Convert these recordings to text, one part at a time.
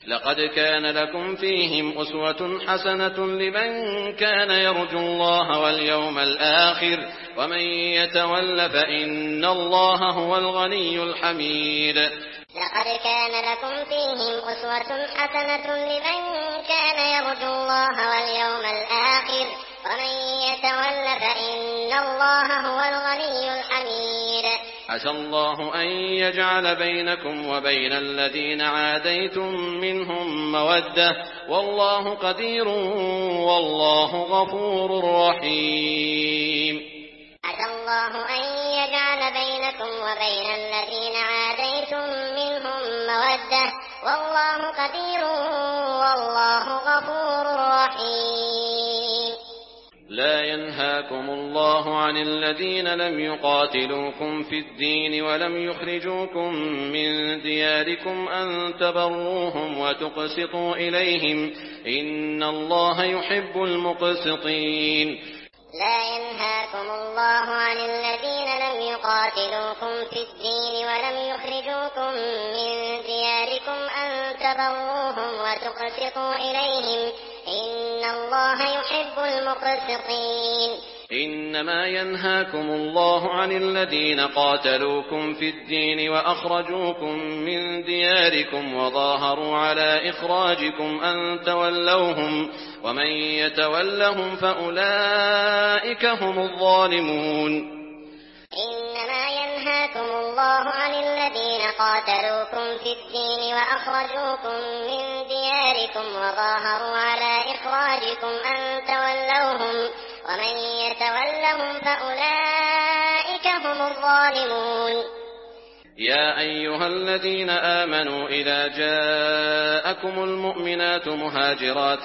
لقد كان لكم فيهم أسوة حسنة لمن كان يرجو الله واليوم الآخر ومن يتول فإن الله هو الغني الحميد. لقد كان لكم فيهم أسوة حسنة لمن كان يرجو الله واليوم الآخر ومن يتول فإن الله هو الغني الحميد. عسى الله أن يجعل بينكم وبين الذين عاديتم منهم مودة والله قدير والله غفور رحيم. عسى الله أن يجعل بينكم وبين الذين عاديتم منهم مودة والله قدير والله غفور رحيم. لا ينهاكم الله عن الذين لم يقاتلوكم في الدين ولم يخرجوكم من دياركم أن تبروهم وتقسطوا إليهم إن الله يحب المقسطين. لا ينهاكم الله عن الذين لم يقاتلوكم في الدين ولم يخرجوكم من دياركم أن تبروهم وتقسطوا إليهم إن الله يحب المقسطين. إنما ينهاكم الله عن الذين قاتلوكم في الدين وأخرجوكم من دياركم وظاهروا على إخراجكم أن تولوهم ومن يتولهم فأولئك هم الظالمون. إنما ينهاكم الله عن الذين قاتلوكم في الدين وأخرجوكم من دياركم وظاهروا على إخراجكم أن تولوهم ومن يتولهم فأولئك هم الظالمون. يا أيها الذين آمنوا إذا جاءكم المؤمنات مهاجرات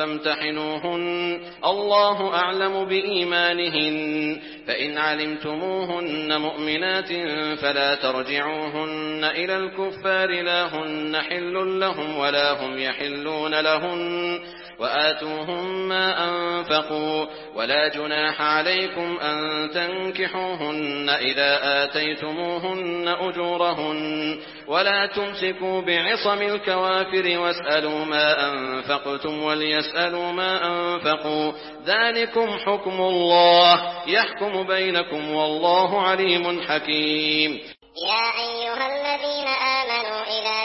فامتحنوهن الله أعلم بإيمانهن فإن علمتموهن مؤمنات فلا ترجعوهن إلى الكفار لا هن حل لهم ولا هم يحلون لهن وآتوهم ما أنفقوا ولا جناح عليكم أن تنكحوهن إذا آتيتموهن أجورهن ولا تمسكوا بعصم الكوافر واسألوا ما أنفقتم وليسألوا ما أنفقوا ذلكم حكم الله يحكم بينكم والله عليم حكيم. يا أيها الذين آمنوا إذا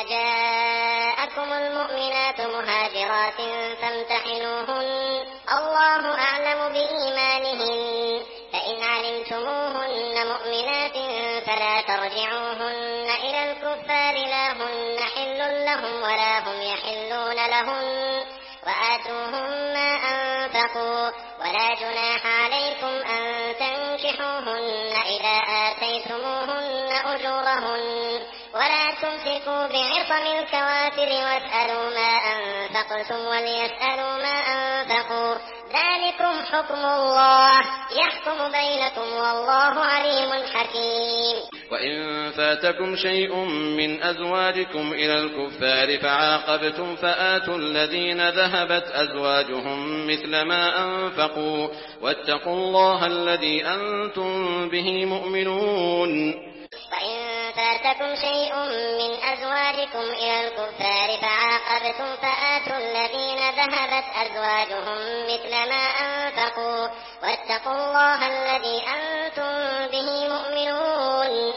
جاءكم المؤمنات مهاجرات فامتحنوهن الله أعلم بإيمانهن فإن علمتموهن مؤمنات فلا ترجعوهن إلى الكفار لا هن حل لهم ولا هم يحلون لهن وآتوهم ما أنفقوا ولا جناح عليكم أن تنكحوهن إذا آتيتموهن أجورهن ولا تمسكوا بعصم الكوافر واسألوا ما أنفقتم وليسألوا ما أنفقوا ذلكم حكم الله يحكم بينكم والله عليم حكيم. وإن فاتكم شيء من أزواجكم إلى الكفار فعاقبتم فآتوا الذين ذهبت أزواجهم مثل ما أنفقوا واتقوا الله الذي أنتم به مؤمنون. وإن فاتكم شيء من أزواجكم إلى الكفار فعاقبتم فآتوا الذين ذهبت أزواجهم مثل ما أنفقوا واتقوا الله الذي أنتم به مؤمنون.